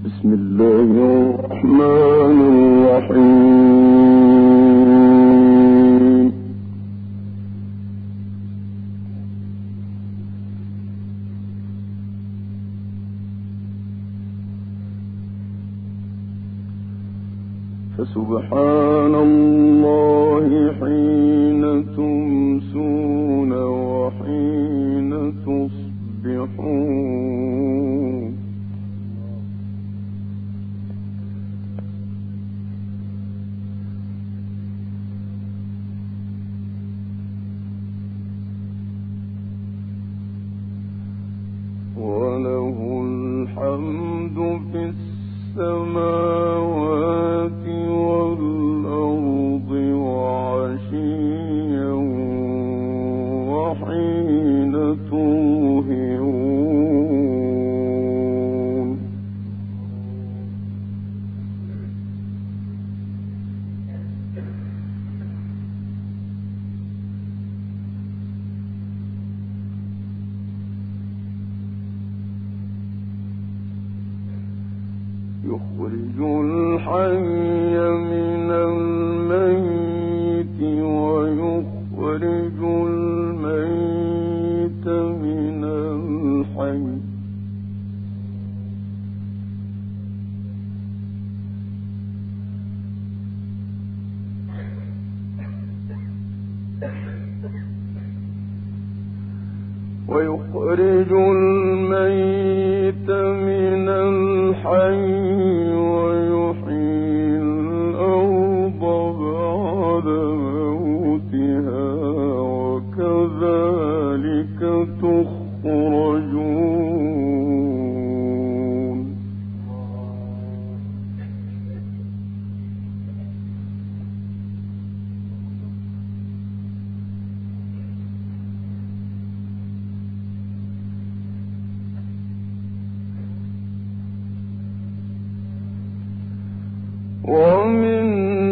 بسم الله الرحمن الرحيم. فسبحان الله حين تمسون وحين تصبحون. وله الحمد في السماوات والأرض وعشيا وحين تظهرون. يخرج الحي من الميت ويخرج الميت من الحي. ويخرج الميت من الحي ويحيي الأرض بعد موتها وكذلك تخرجون. ومن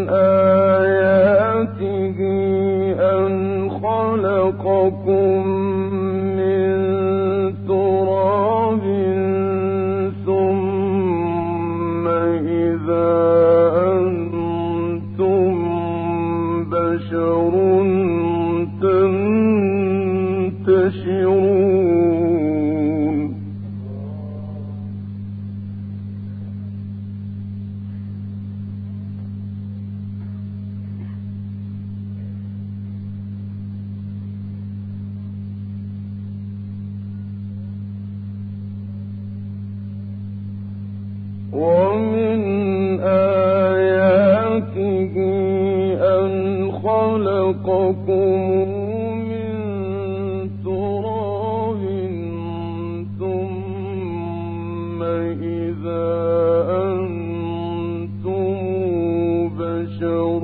آياته أن خلقكم من تراب ثم إذا أنتم بشر تنتشرون. ومن آياته أن خلقكم من تراب ثم إذا أنتم بشر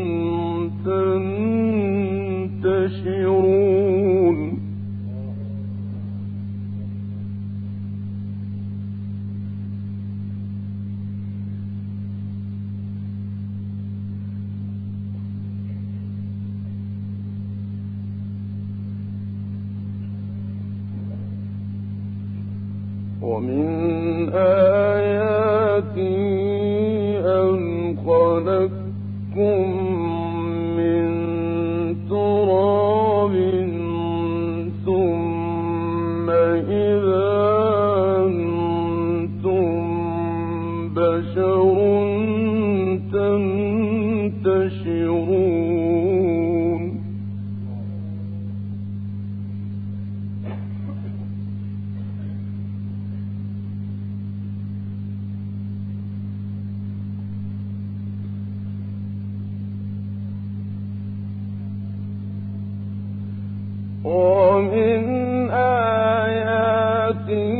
تنتشرون. ومن آياته أن خلقكم من تراب ثم إذا أنتم بشر تنتشرون. ومن آياته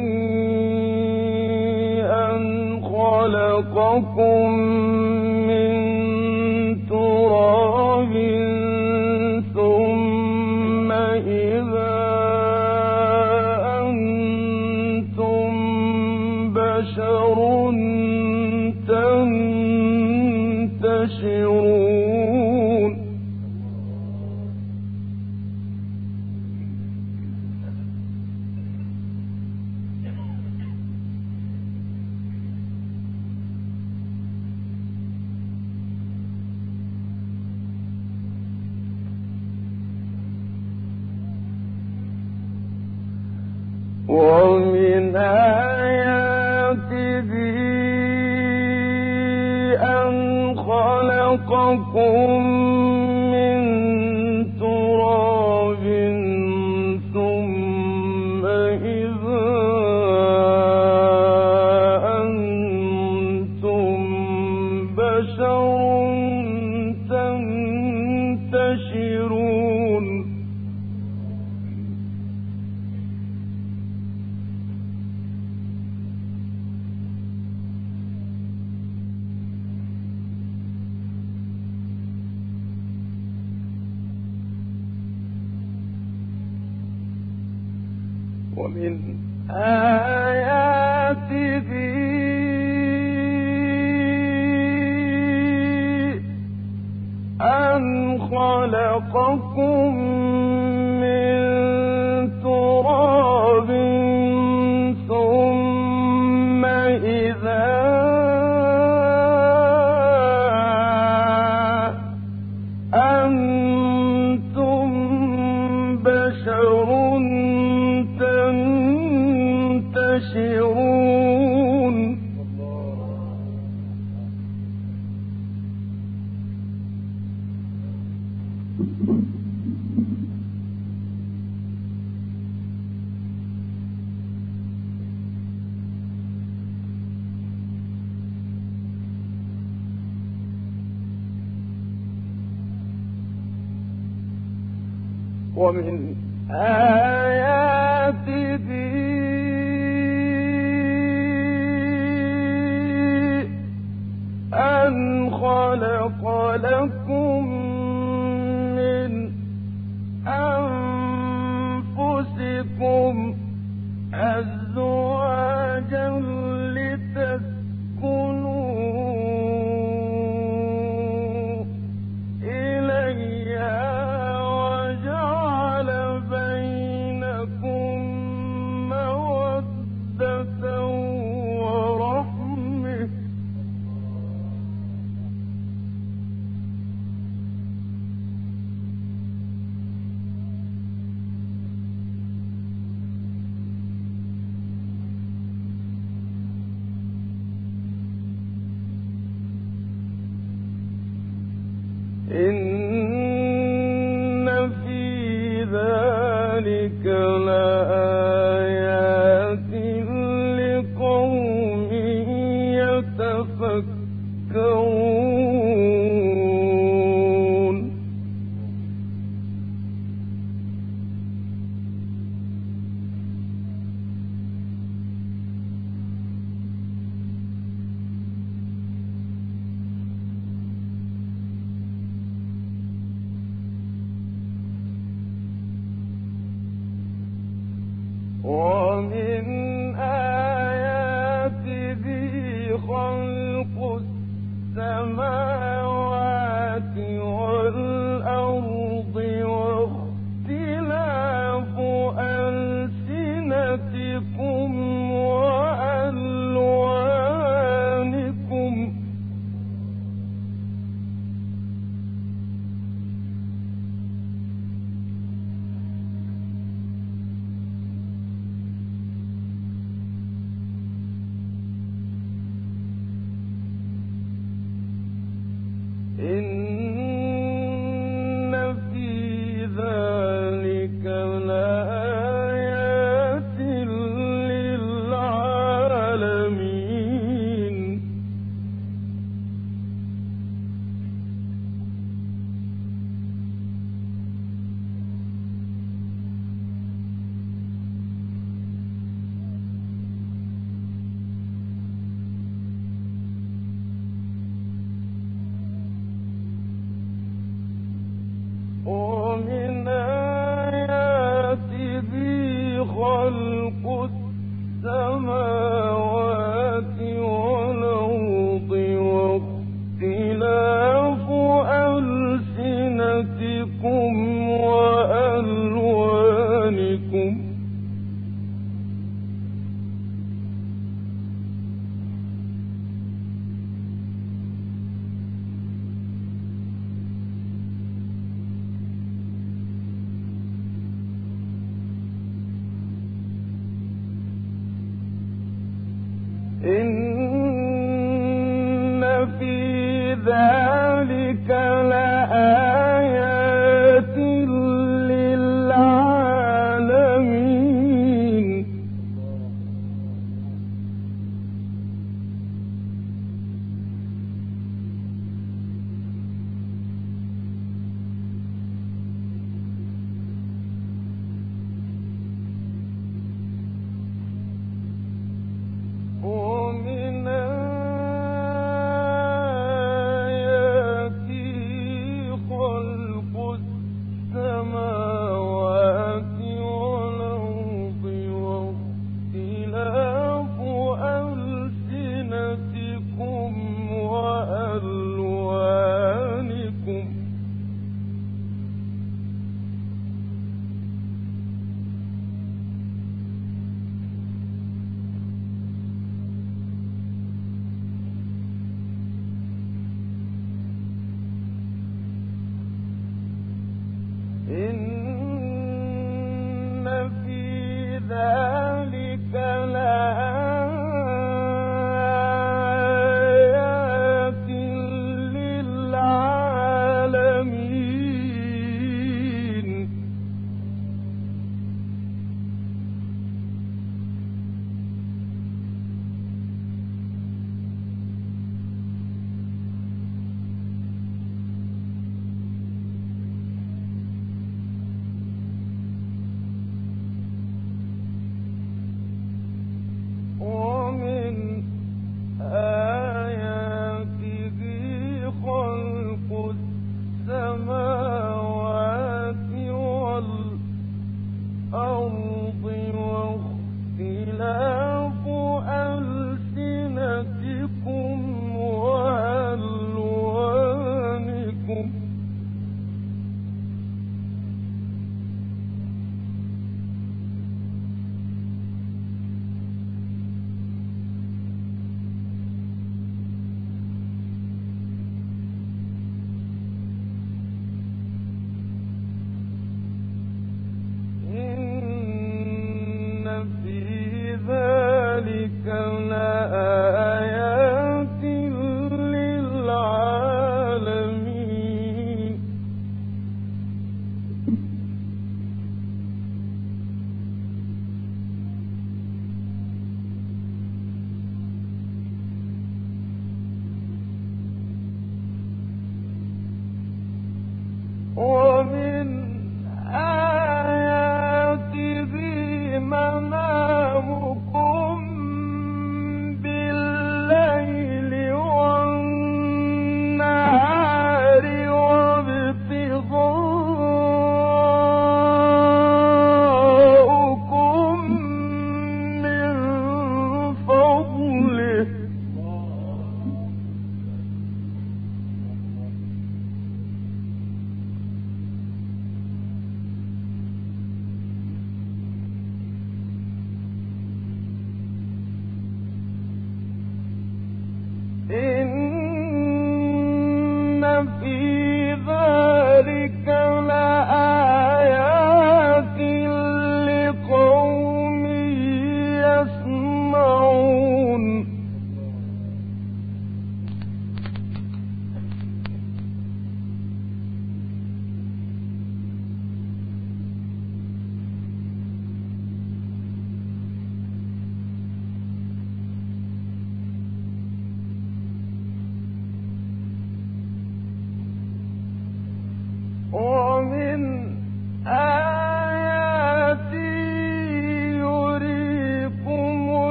أن خلقكم من تراب ثم إذا أنتم بشر تنتشرون. ومن آياته أن خلقكم من تراب ثم إذا أنتم بشر تنتشرون ومن آياته أن خلقكم من تراب ثم إذا أنتم بشر تنتشرون ومن آياته أن خلق لكم من أنفسكم أزواجا لتسكنوا إليها وجعل بينكم مودة ورحمة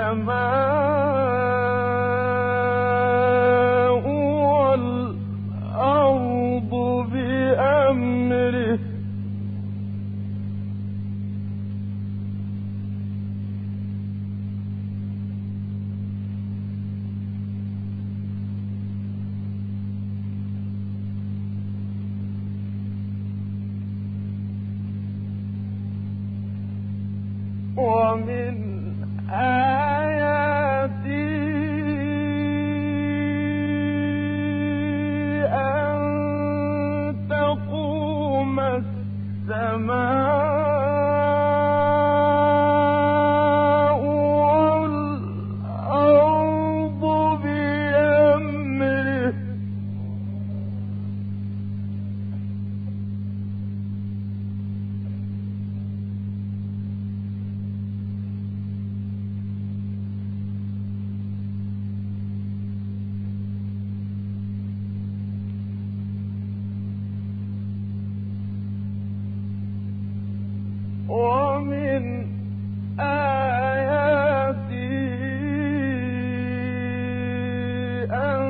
السماء والأرض بأمره ومن آياته أن تقوم السماء والأرض بأمره ومن آياته أن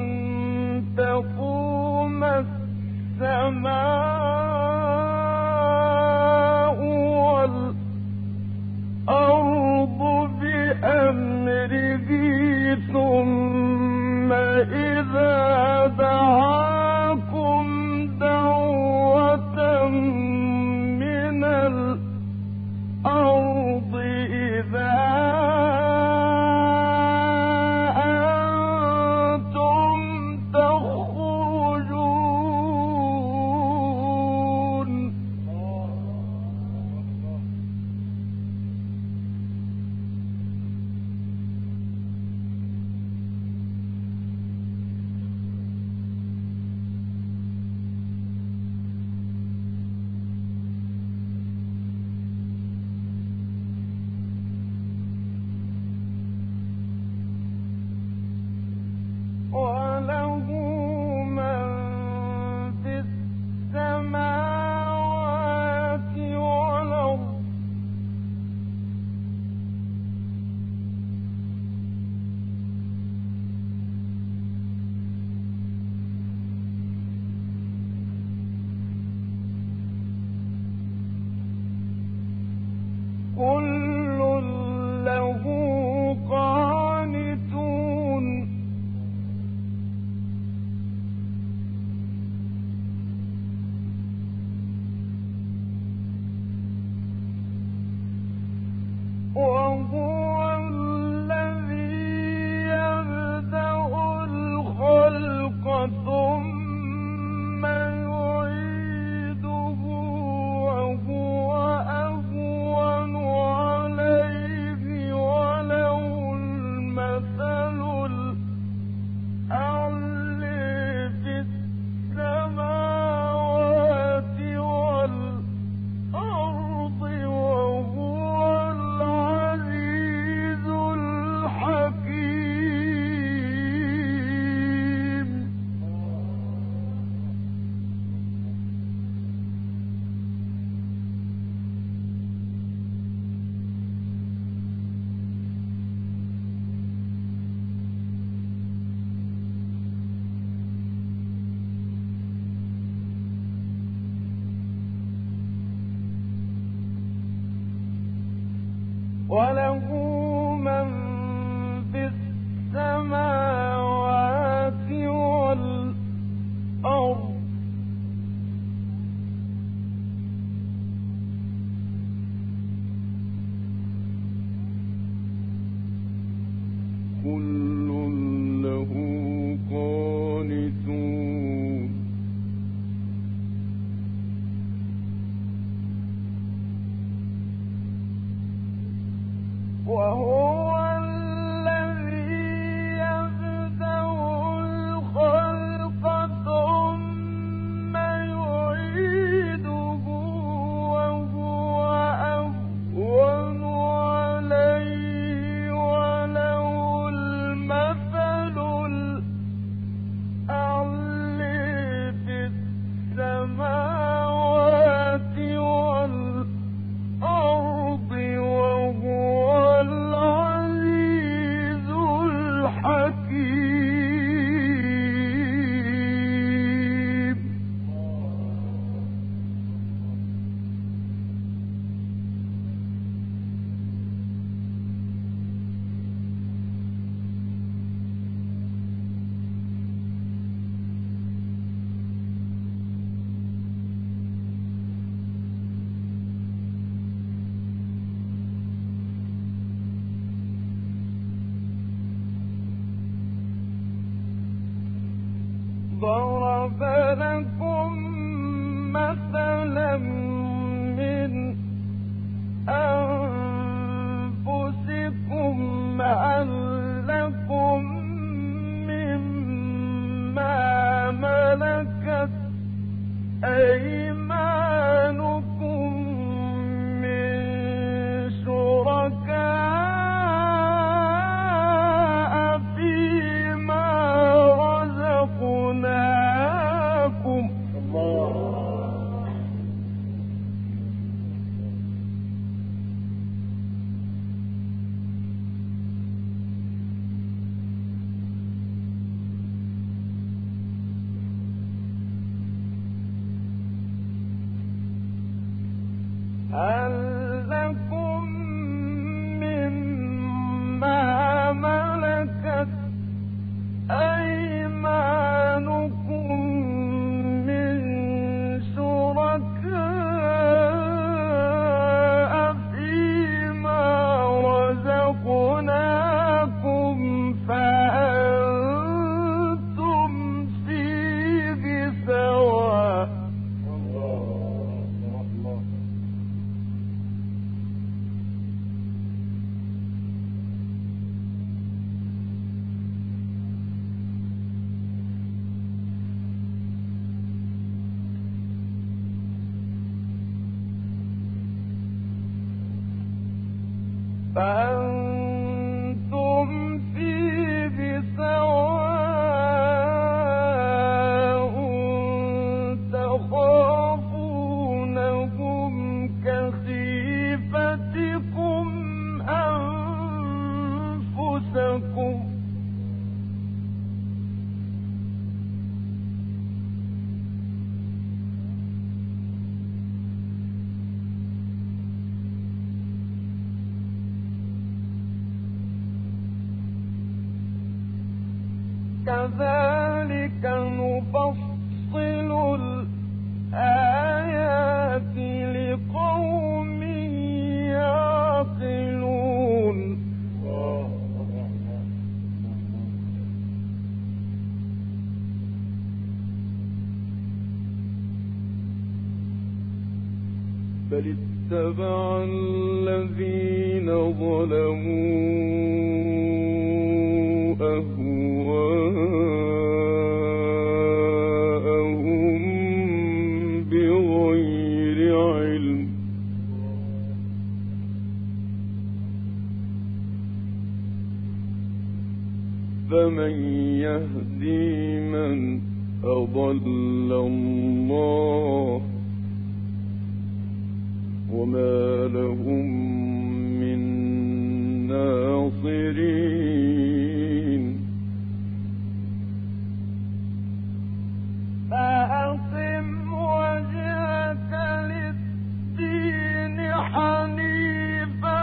تقوم السماء والأرض بأمره ثم إذا دعاكم دعوة من الأرض إذا أنتم تخرجون وله من في السماوات والأرض كل له قانتون وهو الذي يبدأ الخلق ثم يعيده وهو أهون عليه وله المثل الأعلى في السماوات والأرض وهو العزيز الحكيم وله من في السماوات والأرض كل له قانتون وهو الذي يبدأ الخلق ثم يعيده وهو أهون عليه وله المثل الأعلى في السماوات والأرض وهو العزيز لكم مثلا من أنفسكم هل لكم مما ملكت أيمانكم من شركاء فيما رزقناكم هل لكم مما ملكت أيمانكم من شركاء فيما رزقناكم فأنتم فيه سواء فأنتم فيه سواء تخافونهم كخيفتكم أنفسكم كذلك نفصل الآيات لقوم يعقلون بل اتبع الذين ظلموا أهواءهم بغير علم فمن يهدي من أضل الله وما لهم من ناصرين فأقم وجهك للدين حنيفا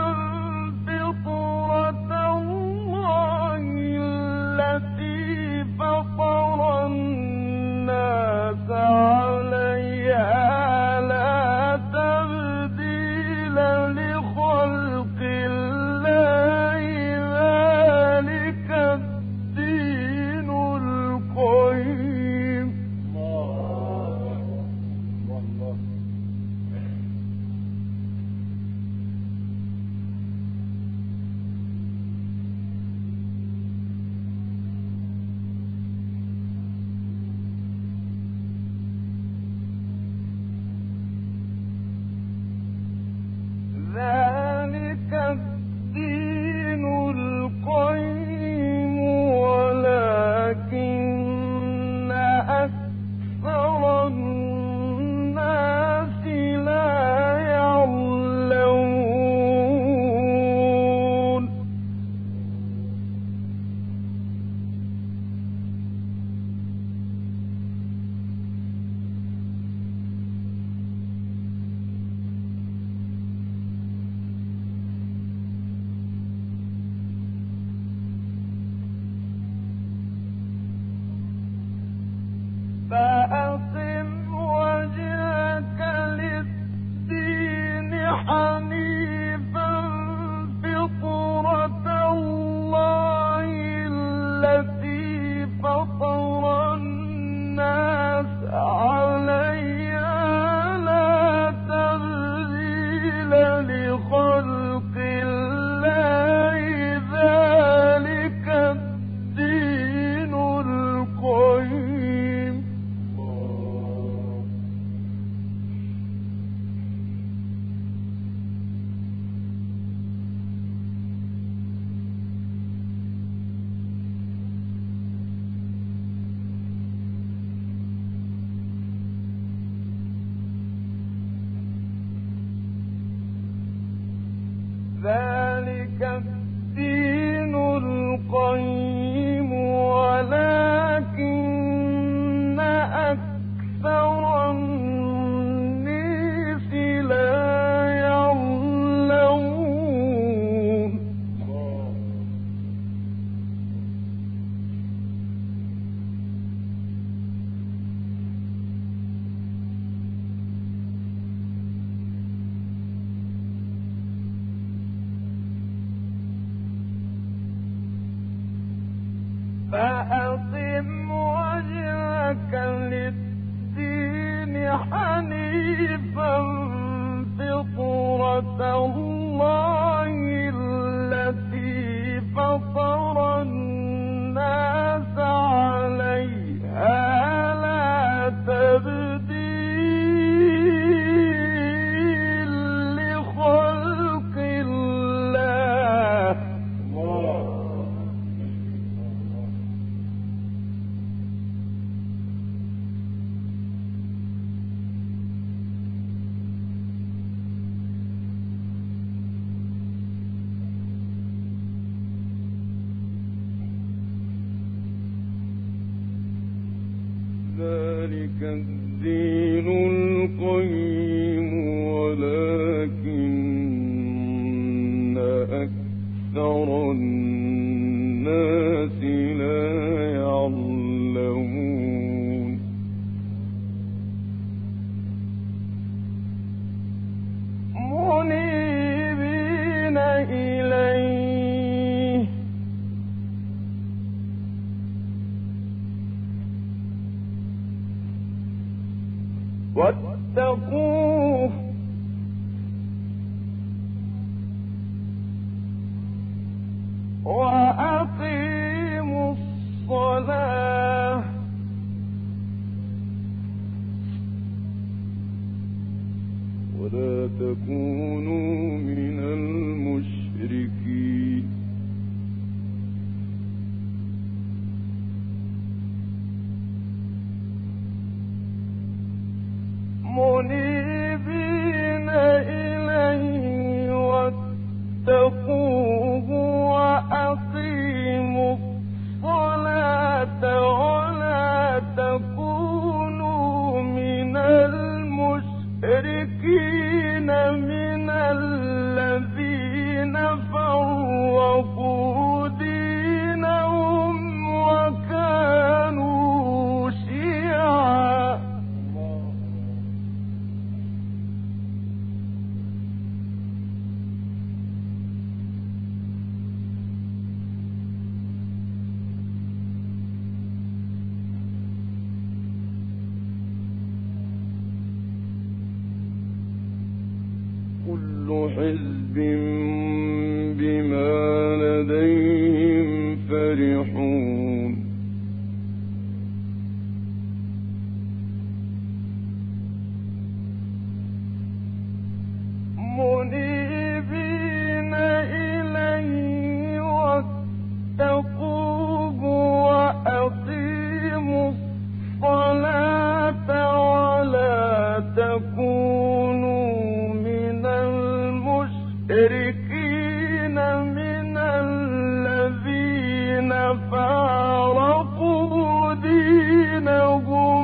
فطرة الله التي فطر الناس عليها لا تبديل لخلق الله ذلك ذلك الدين القيم ولكن أكثر الناس لا يعلمون. فأقم وجهك للدين حنيفا فطرة الله التي فطر الناس عليها لا تبديل لخلق الله. ذلك الدين القيم ولكن أكثر الناس لا يعلمون. منيبين إليه واتقوه وأقيموا الصلاة ولا تكونوا من المشركين. منيبين إليه واتقوه وأقيموا الصلاة ولا تكونوا من المشركين من الذين فرقوا دينهم وكانوا شيعا. كل حزب بما لديهم فرحون. منيبين إليه واتقوه وأقيموا الصلاة ولا تكونوا من المشركين من الذين فارقوا دينهم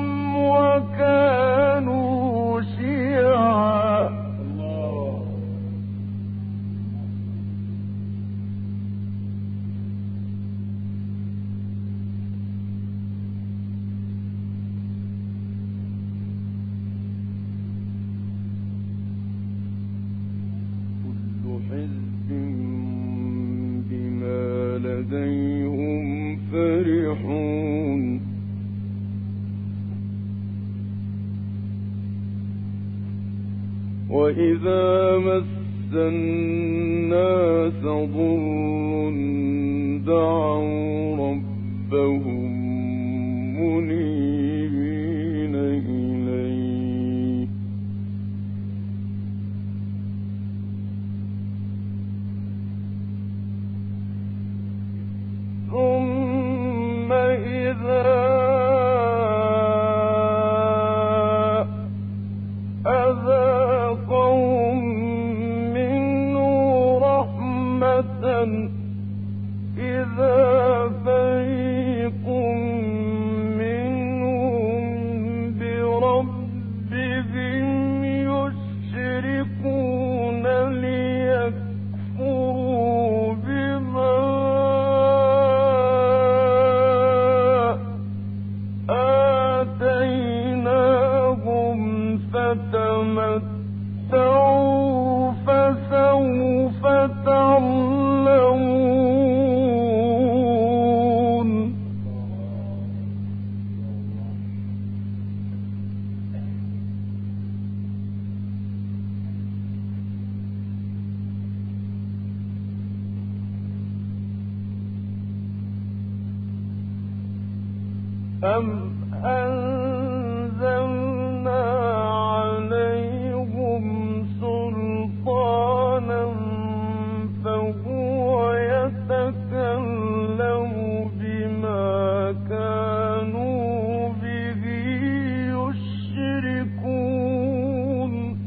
وكانوا شيعا. حزب بما لديهم فرحون. وإذا مس الناس ضر دعوا ربهم منيبين إليه ثم إذا أذاقهم منه رحمة أم أنزلنا عليهم سلطانا فهو يتكلم بما كانوا به يشركون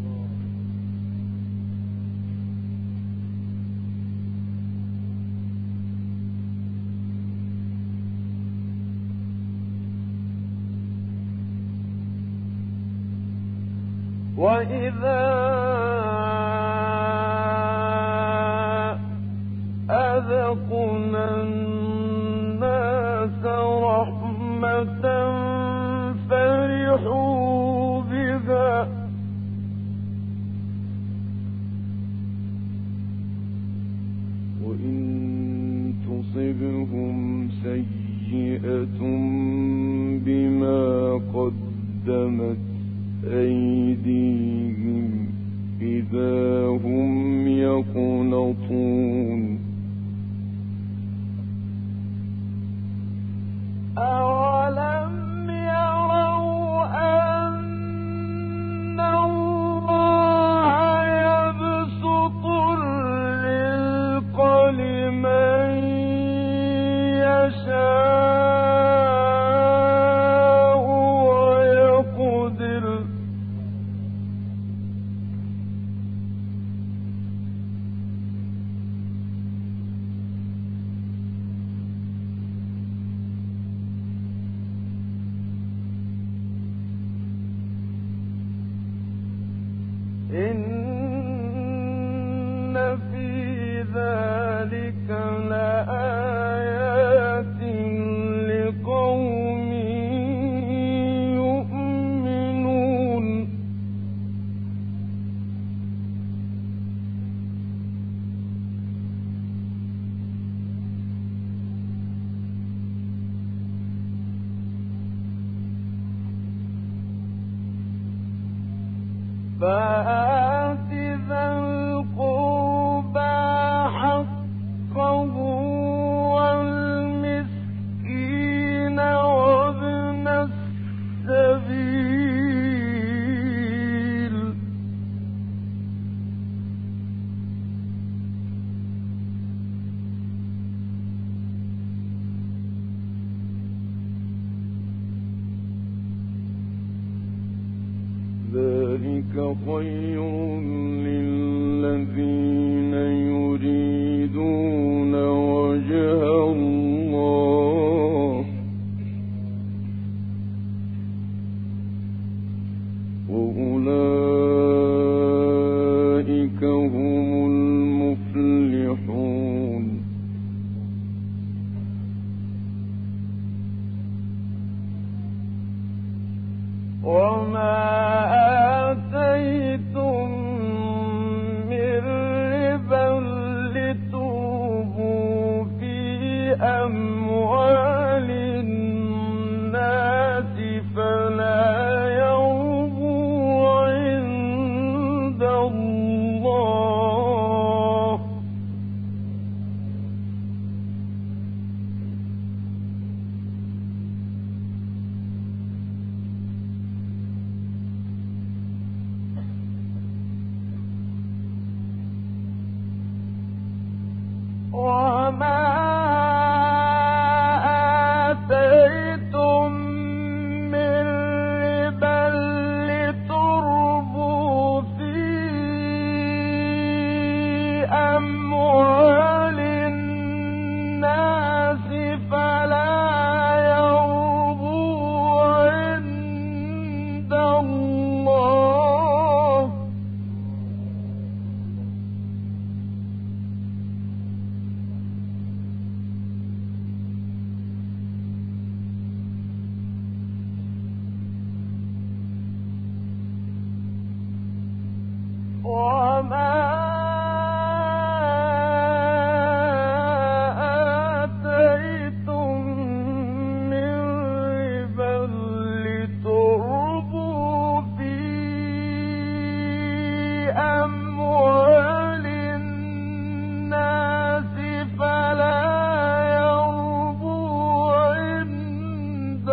وإذا أذقنا الناس رحمة فرحوا بها وإن تصبهم سيئة بما قدمت أيديهم إذا هم يقنطون أولم يروا أن الله يبسط الرزق لمن يشاء ويقدر إن في ذلك لآيات لقوم يؤمنون فآت ذا القربى حقه والمسكين وابن السبيل ذلك خير للذين يريدون وجه الله وأولئك هم المفلحون وما آتيتم من ربا لتربوا في أموال الناس فلا يربوا عند الله وما آتيتم من ربا لتربوا في أموال الناس فلا يربوا عند الله وما آتيتم من ربا لتربوا في أموال الناس فلا يربوا عند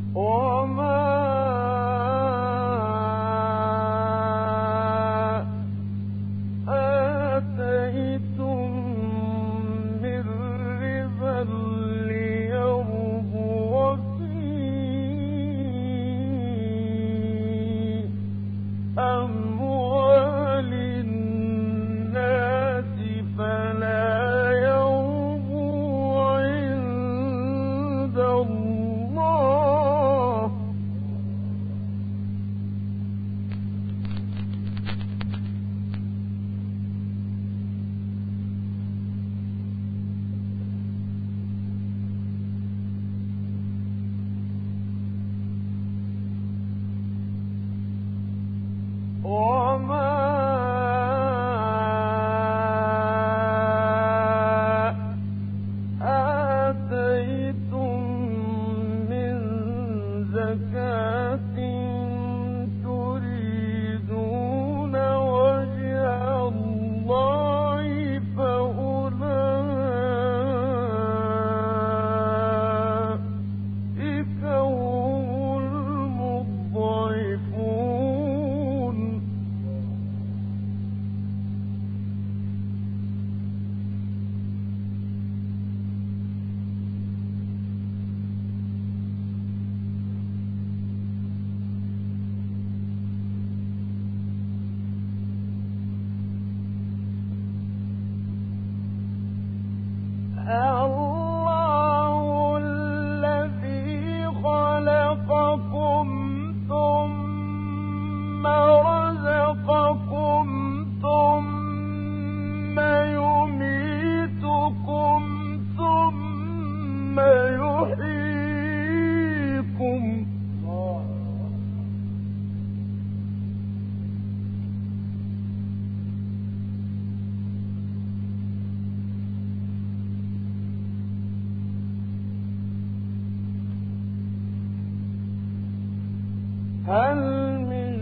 هل من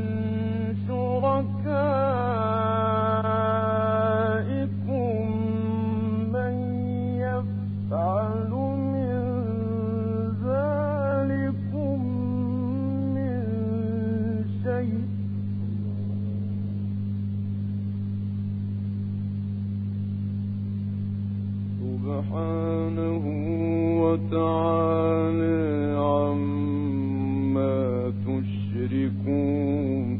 شركائكم من يفعل من ذلكم من شيء سبحانه وتعالى عما تشركون.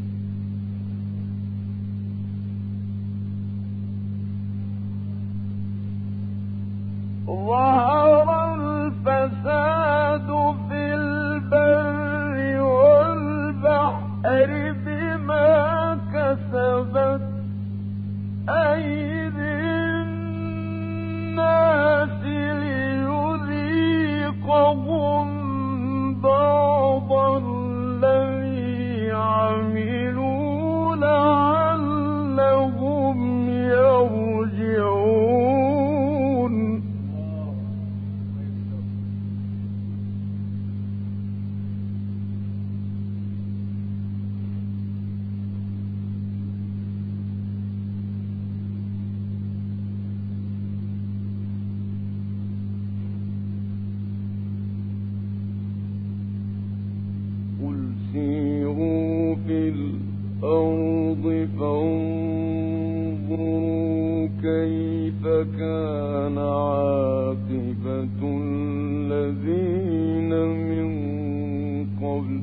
ظهر الفساد في البر والبحر بما كسبت أيدي الناس ليذيقهم بعض الذي عملوا لعلهم يرجعون. قل سيروا في الأرض فانظروا كيف كان عاقبة الذين من قبل.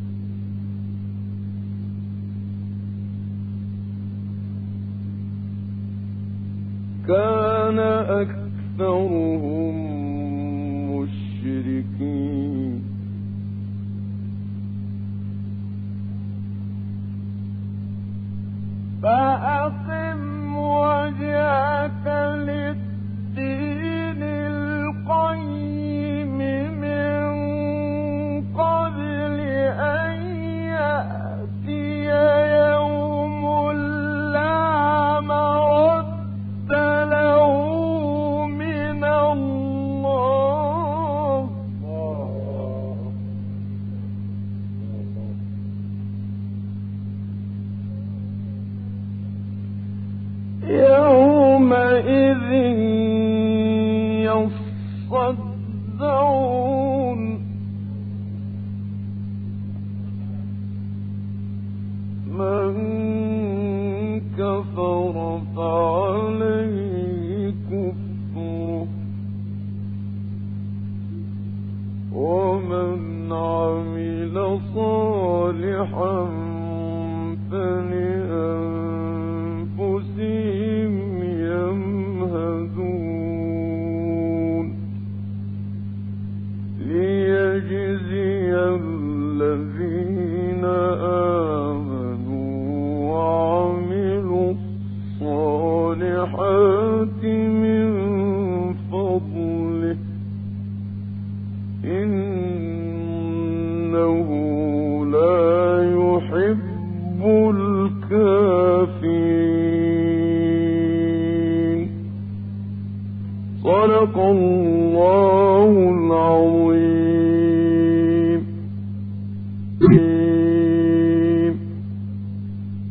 كان أكثرهم مشركين. فأقم وجهك للدين القيم من قبل أن يأتي يوم لا مرد له من الله. يومئذ يصدعون النفحات من فضله إنه لا يحب الكافرين. صدق الله العظيم.